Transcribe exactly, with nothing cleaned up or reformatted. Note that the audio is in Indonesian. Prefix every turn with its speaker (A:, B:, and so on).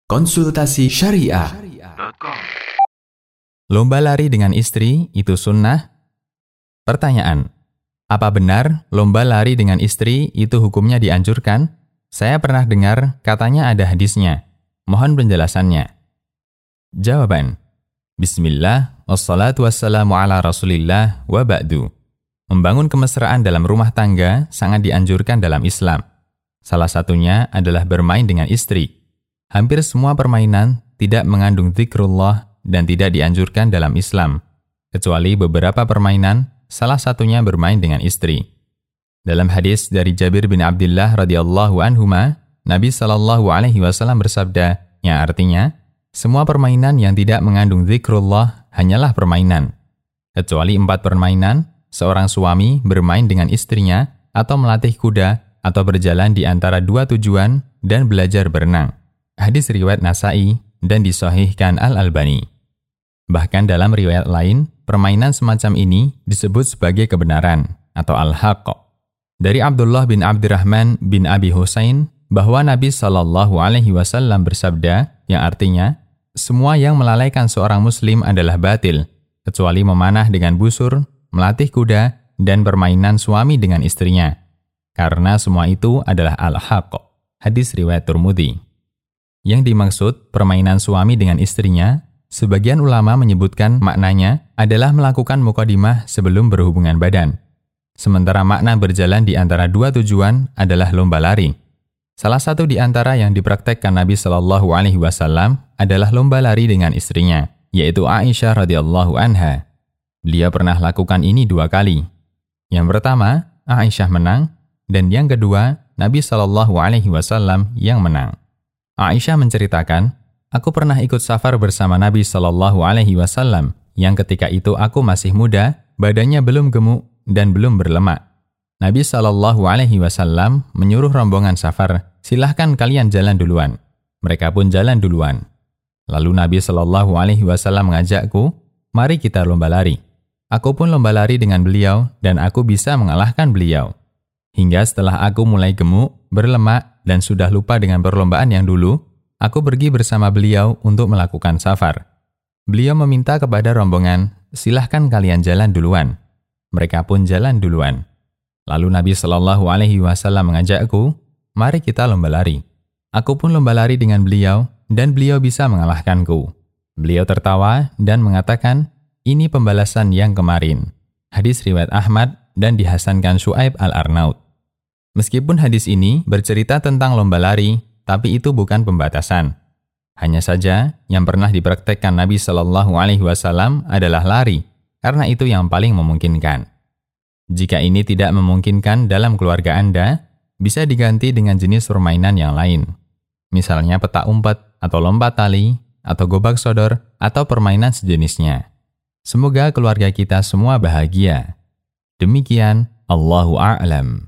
A: Konsultasi Syariah.
B: Lomba lari dengan istri itu sunnah? Pertanyaan: apa benar lomba lari dengan istri itu hukumnya dianjurkan? Saya pernah dengar katanya ada hadisnya. Mohon penjelasannya. Jawaban: Bismillah, wassalatu wassalamu ala rasulillah, wa ba'du. Membangun kemesraan dalam rumah tangga sangat dianjurkan dalam Islam. Salah satunya adalah bermain dengan istri. Hampir semua permainan tidak mengandung zikrullah dan tidak dianjurkan dalam Islam, kecuali beberapa permainan, salah satunya bermain dengan istri. Dalam hadis dari Jabir bin Abdullah radhiyallahu anhuma, Nabi sallallahu alaihi wasallam bersabda, yang artinya, semua permainan yang tidak mengandung zikrullah hanyalah permainan. Kecuali empat permainan, seorang suami bermain dengan istrinya atau melatih kuda atau berjalan di antara dua tujuan dan belajar berenang. Hadis riwayat Nasa'i dan disahihkan Al-Albani. Bahkan dalam riwayat lain, permainan semacam ini disebut sebagai kebenaran atau al-haqq. Dari Abdullah bin Abdurrahman bin Abi Husain bahwa Nabi sallallahu alaihi wasallam bersabda, yang artinya, semua yang melalaikan seorang muslim adalah batil, kecuali memanah dengan busur, melatih kuda, dan permainan suami dengan istrinya. Karena semua itu adalah al-haqq. Hadis riwayat Tirmidzi. Yang dimaksud permainan suami dengan istrinya, sebagian ulama menyebutkan maknanya adalah melakukan mukadimah sebelum berhubungan badan. Sementara makna berjalan di antara dua tujuan adalah lomba lari. Salah satu di antara yang dipraktekkan Nabi Shallallahu Alaihi Wasallam adalah lomba lari dengan istrinya, yaitu Aisyah radhiyallahu anha. Beliau pernah lakukan ini dua kali. Yang pertama, Aisyah menang, dan yang kedua, Nabi Shallallahu Alaihi Wasallam yang menang. Aisyah menceritakan, aku pernah ikut safar bersama Nabi Shallallahu Alaihi Wasallam yang ketika itu aku masih muda, badannya belum gemuk dan belum berlemak. Nabi Shallallahu Alaihi Wasallam menyuruh rombongan safar, silahkan kalian jalan duluan. Mereka pun jalan duluan. Lalu Nabi Shallallahu Alaihi Wasallam mengajakku, mari kita lomba lari. Aku pun lomba lari dengan beliau dan aku bisa mengalahkan beliau. Hingga setelah aku mulai gemuk, berlemak, dan sudah lupa dengan perlombaan yang dulu, aku pergi bersama beliau untuk melakukan safar. Beliau meminta kepada rombongan, silahkan kalian jalan duluan. Mereka pun jalan duluan. Lalu Nabi Shallallahu Alaihi Wasallam mengajakku, mari kita lomba lari. Aku pun lomba lari dengan beliau, dan beliau bisa mengalahkanku. Beliau tertawa dan mengatakan, ini pembalasan yang kemarin. Hadis riwayat Ahmad dan dihasankan Syu'aib Al-Arnaud. Meskipun hadis ini bercerita tentang lomba lari, tapi itu bukan pembatasan. Hanya saja yang pernah dipraktekkan Nabi Shallallahu Alaihi Wasallam adalah lari, karena itu yang paling memungkinkan. Jika ini tidak memungkinkan dalam keluarga Anda, bisa diganti dengan jenis permainan yang lain. Misalnya petak umpet, atau lompat tali, atau gobak sodor, atau permainan sejenisnya. Semoga keluarga kita semua bahagia. Demikian, Allahu a'lam.